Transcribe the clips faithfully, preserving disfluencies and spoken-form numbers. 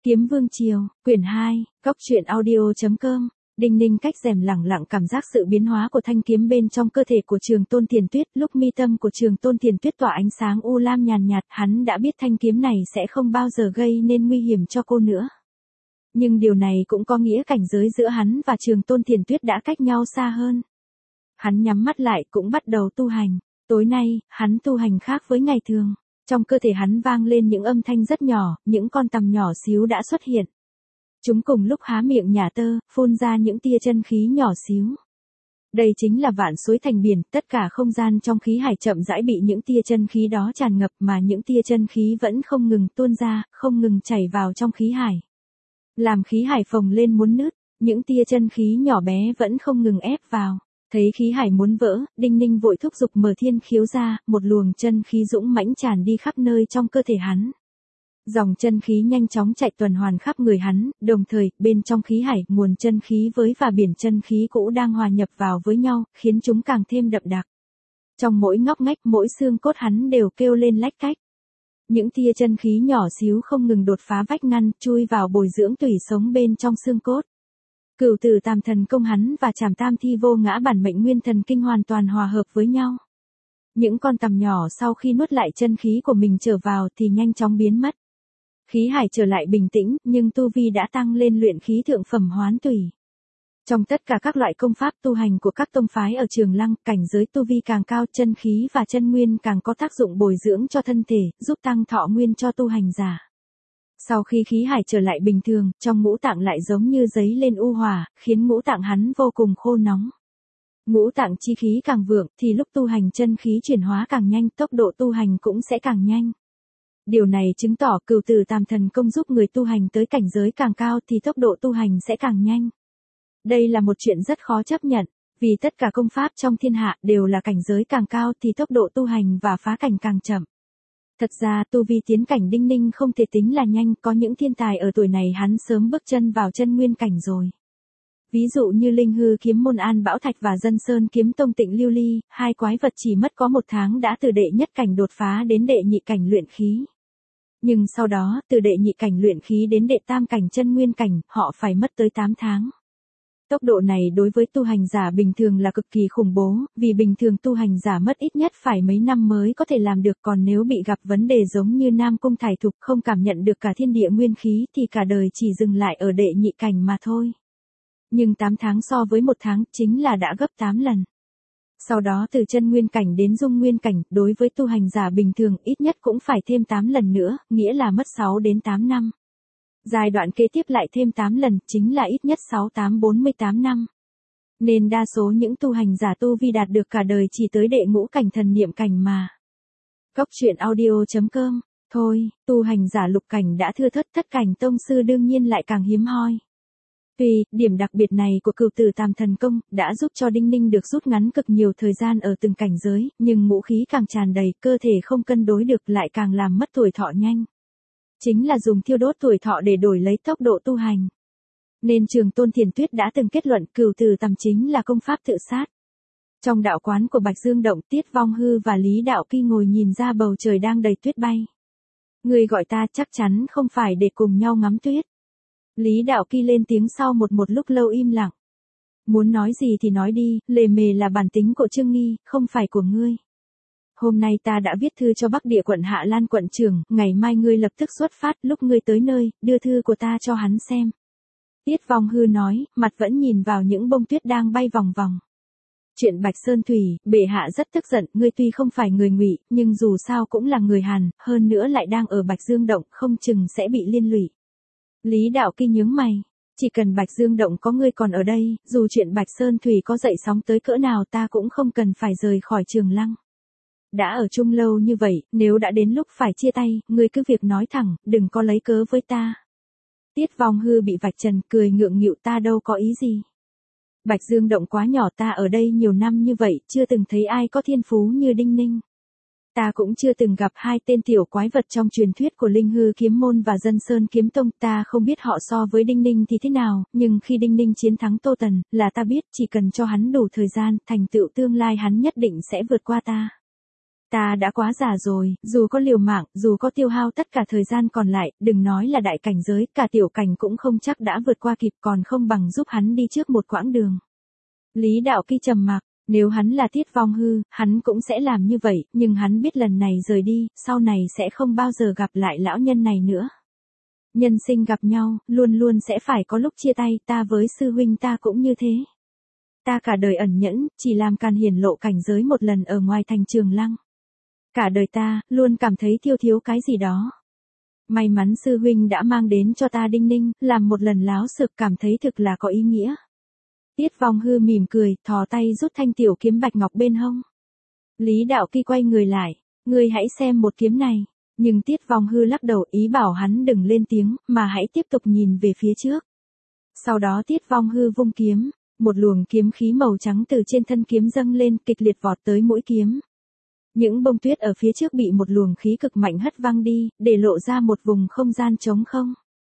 Kiếm Vương Triều, quyển hai, góc truyện audio chấm com. Đinh Ninh cách rèm lẳng lặng cảm giác sự biến hóa của thanh kiếm bên trong cơ thể của Trường Tôn Tiền Tuyết, lúc mi tâm của Trường Tôn Tiền Tuyết tỏa ánh sáng u lam nhàn nhạt, hắn đã biết thanh kiếm này sẽ không bao giờ gây nên nguy hiểm cho cô nữa. Nhưng điều này cũng có nghĩa cảnh giới giữa hắn và Trường Tôn Tiền Tuyết đã cách nhau xa hơn. Hắn nhắm mắt lại cũng bắt đầu tu hành. Tối nay, hắn tu hành khác với ngày thường. Trong cơ thể hắn vang lên những âm thanh rất nhỏ, những con tằm nhỏ xíu đã xuất hiện. Chúng cùng lúc há miệng nhả tơ, phun ra những tia chân khí nhỏ xíu. Đây chính là vạn suối thành biển, tất cả không gian trong khí hải chậm rãi bị những tia chân khí đó tràn ngập mà những tia chân khí vẫn không ngừng tuôn ra, không ngừng chảy vào trong khí hải. Làm khí hải phồng lên muốn nứt, những tia chân khí nhỏ bé vẫn không ngừng ép vào. Thấy khí hải muốn vỡ, Đinh Ninh vội thúc giục mở thiên khiếu ra, một luồng chân khí dũng mãnh tràn đi khắp nơi trong cơ thể hắn. Dòng chân khí nhanh chóng chạy tuần hoàn khắp người hắn, đồng thời, bên trong khí hải, nguồn chân khí với và biển chân khí cũ đang hòa nhập vào với nhau, khiến chúng càng thêm đậm đặc. Trong mỗi ngóc ngách, mỗi xương cốt hắn đều kêu lên lách cách. Những tia chân khí nhỏ xíu không ngừng đột phá vách ngăn, chui vào bồi dưỡng tủy sống bên trong xương cốt. Cửu tử tam thần công hắn và trảm tam thi vô ngã bản mệnh nguyên thần kinh hoàn toàn hòa hợp với nhau. Những con tằm nhỏ sau khi nuốt lại chân khí của mình trở vào thì nhanh chóng biến mất. Khí hải trở lại bình tĩnh, nhưng tu vi đã tăng lên luyện khí thượng phẩm hoán tủy. Trong tất cả các loại công pháp tu hành của các tông phái ở Trường Lăng, cảnh giới tu vi càng cao, chân khí và chân nguyên càng có tác dụng bồi dưỡng cho thân thể, giúp tăng thọ nguyên cho tu hành giả. Sau khi khí hải trở lại bình thường, trong ngũ tạng lại giống như giấy lên u hỏa, khiến ngũ tạng hắn vô cùng khô nóng. Ngũ tạng chi khí càng vượng, thì lúc tu hành chân khí chuyển hóa càng nhanh, tốc độ tu hành cũng sẽ càng nhanh. Điều này chứng tỏ cửu tử tam thần công giúp người tu hành tới cảnh giới càng cao thì tốc độ tu hành sẽ càng nhanh. Đây là một chuyện rất khó chấp nhận, vì tất cả công pháp trong thiên hạ đều là cảnh giới càng cao thì tốc độ tu hành và phá cảnh càng chậm. Thật ra tu vi tiến cảnh Đinh Ninh không thể tính là nhanh, có những thiên tài ở tuổi này hắn sớm bước chân vào chân nguyên cảnh rồi. Ví dụ như Linh Hư kiếm môn An Bảo Thạch và Dân Sơn kiếm tông Tịnh Lưu Ly, hai quái vật chỉ mất có một tháng đã từ đệ nhất cảnh đột phá đến đệ nhị cảnh luyện khí. Nhưng sau đó, từ đệ nhị cảnh luyện khí đến đệ tam cảnh chân nguyên cảnh, họ phải mất tới tám tháng. Tốc độ này đối với tu hành giả bình thường là cực kỳ khủng bố, vì bình thường tu hành giả mất ít nhất phải mấy năm mới có thể làm được, còn nếu bị gặp vấn đề giống như Nam Cung Thải Thục không cảm nhận được cả thiên địa nguyên khí thì cả đời chỉ dừng lại ở đệ nhị cảnh mà thôi. Nhưng tám tháng so với một tháng chính là đã gấp tám lần. Sau đó từ chân nguyên cảnh đến dung nguyên cảnh, đối với tu hành giả bình thường ít nhất cũng phải thêm tám lần nữa, nghĩa là mất sáu đến tám năm. Giai đoạn kế tiếp lại thêm tám lần, chính là ít nhất sáu tám bốn mươi tám năm. Nên đa số những tu hành giả tu vi đạt được cả đời chỉ tới đệ ngũ cảnh thần niệm cảnh mà. Góc truyện audio chấm com. Thôi, tu hành giả lục cảnh đã thưa thớt, thất cảnh tông sư đương nhiên lại càng hiếm hoi. Tuy, điểm đặc biệt này của cửu tử tam thần công đã giúp cho Đinh Ninh được rút ngắn cực nhiều thời gian ở từng cảnh giới, nhưng ngũ khí càng tràn đầy, cơ thể không cân đối được lại càng làm mất tuổi thọ nhanh. Chính là dùng thiêu đốt tuổi thọ để đổi lấy tốc độ tu hành. Nên Trường Tôn Tiền Tuyết đã từng kết luận cửu tử tam chính là công pháp tự sát. Trong đạo quán của Bạch Dương Động, Tiết Vong Hư và Lý Đạo Kỳ ngồi nhìn ra bầu trời đang đầy tuyết bay. Người gọi ta chắc chắn không phải để cùng nhau ngắm tuyết. Lý Đạo Kỳ lên tiếng sau một một lúc lâu im lặng. Muốn nói gì thì nói đi, lề mề là bản tính của Trương Nghi, không phải của ngươi. Hôm nay ta đã viết thư cho Bắc Địa quận Hạ Lan quận trưởng, ngày mai ngươi lập tức xuất phát, lúc ngươi tới nơi, đưa thư của ta cho hắn xem. Tiết Vong Hư nói, mặt vẫn nhìn vào những bông tuyết đang bay vòng vòng. Chuyện Bạch Sơn Thủy, bệ hạ rất tức giận, ngươi tuy không phải người Ngụy, nhưng dù sao cũng là người Hàn, hơn nữa lại đang ở Bạch Dương Động, không chừng sẽ bị liên lụy. Lý Đạo Kỳ nhướng mày, chỉ cần Bạch Dương Động có ngươi còn ở đây, dù chuyện Bạch Sơn Thủy có dậy sóng tới cỡ nào ta cũng không cần phải rời khỏi Trường Lăng. Đã ở chung lâu như vậy, nếu đã đến lúc phải chia tay, ngươi cứ việc nói thẳng, đừng có lấy cớ với ta. Tiết Vong Hư bị vạch trần, cười ngượng nghịu, ta đâu có ý gì. Bạch Dương Động quá nhỏ, ta ở đây nhiều năm như vậy, chưa từng thấy ai có thiên phú như Đinh Ninh. Ta cũng chưa từng gặp hai tên tiểu quái vật trong truyền thuyết của Linh Hư kiếm môn và Dân Sơn kiếm tông, ta không biết họ so với Đinh Ninh thì thế nào, nhưng khi Đinh Ninh chiến thắng Tô Tần, là ta biết chỉ cần cho hắn đủ thời gian, thành tựu tương lai hắn nhất định sẽ vượt qua ta. Ta đã quá già rồi, dù có liều mạng, dù có tiêu hao tất cả thời gian còn lại, đừng nói là đại cảnh giới, cả tiểu cảnh cũng không chắc đã vượt qua kịp, còn không bằng giúp hắn đi trước một quãng đường. Lý Đạo Kỳ trầm mặc, nếu hắn là Tiết Vong Hư, hắn cũng sẽ làm như vậy, nhưng hắn biết lần này rời đi, sau này sẽ không bao giờ gặp lại lão nhân này nữa. Nhân sinh gặp nhau, luôn luôn sẽ phải có lúc chia tay, ta với sư huynh ta cũng như thế. Ta cả đời ẩn nhẫn, chỉ làm càn hiển lộ cảnh giới một lần ở ngoài thành Trường Lăng. Cả đời ta, luôn cảm thấy thiếu thiếu cái gì đó. May mắn sư huynh đã mang đến cho ta đinh ninh, làm một lần láo sực cảm thấy thực là có ý nghĩa. Tiết Vong Hư mỉm cười, thò tay rút thanh tiểu kiếm bạch ngọc bên hông. Lý Đạo Kỳ quay người lại, ngươi hãy xem một kiếm này. Nhưng Tiết Vong Hư lắc đầu ý bảo hắn đừng lên tiếng, mà hãy tiếp tục nhìn về phía trước. Sau đó Tiết Vong Hư vung kiếm, một luồng kiếm khí màu trắng từ trên thân kiếm dâng lên kịch liệt vọt tới mũi kiếm. Những bông tuyết ở phía trước bị một luồng khí cực mạnh hất văng đi, để lộ ra một vùng không gian trống không.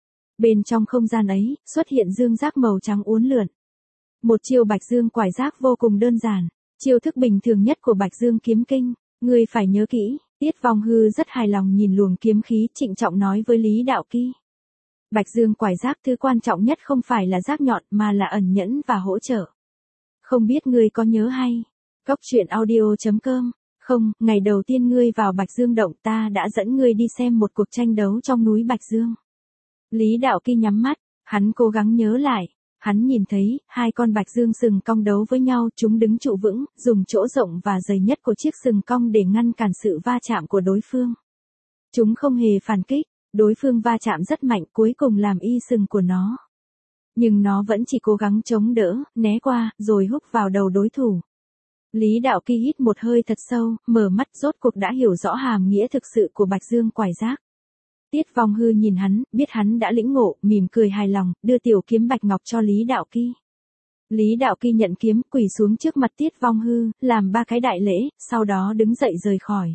Bên trong không gian ấy, xuất hiện dương giác màu trắng uốn lượn. Một chiêu Bạch Dương quải giác vô cùng đơn giản, chiêu thức bình thường nhất của Bạch Dương kiếm kinh, ngươi phải nhớ kỹ. Tiết Vong Hư rất hài lòng nhìn luồng kiếm khí, trịnh trọng nói với Lý Đạo Kỳ. Bạch Dương quải giác thứ quan trọng nhất không phải là giác nhọn mà là ẩn nhẫn và hỗ trợ. Không biết ngươi có nhớ hay? Cốc truyện audio chấm com. Không, ngày đầu tiên ngươi vào Bạch Dương động ta đã dẫn ngươi đi xem một cuộc tranh đấu trong núi Bạch Dương. Lý Đạo Kỳ nhắm mắt, hắn cố gắng nhớ lại. Hắn nhìn thấy, hai con bạch dương sừng cong đấu với nhau, chúng đứng trụ vững, dùng chỗ rộng và dày nhất của chiếc sừng cong để ngăn cản sự va chạm của đối phương. Chúng không hề phản kích, đối phương va chạm rất mạnh cuối cùng làm y sừng của nó. Nhưng nó vẫn chỉ cố gắng chống đỡ, né qua, rồi húc vào đầu đối thủ. Lý Đạo Kỳ hít một hơi thật sâu, mở mắt rốt cuộc đã hiểu rõ hàm nghĩa thực sự của Bạch Dương quải giác. Tiết Vong Hư nhìn hắn, biết hắn đã lĩnh ngộ, mỉm cười hài lòng, đưa tiểu kiếm bạch ngọc cho Lý Đạo Kỳ. Lý Đạo Kỳ nhận kiếm, quỳ xuống trước mặt Tiết Vong Hư, làm ba cái đại lễ, sau đó đứng dậy rời khỏi.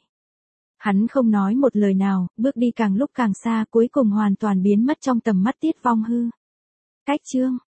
Hắn không nói một lời nào, bước đi càng lúc càng xa, cuối cùng hoàn toàn biến mất trong tầm mắt Tiết Vong Hư. Cách chương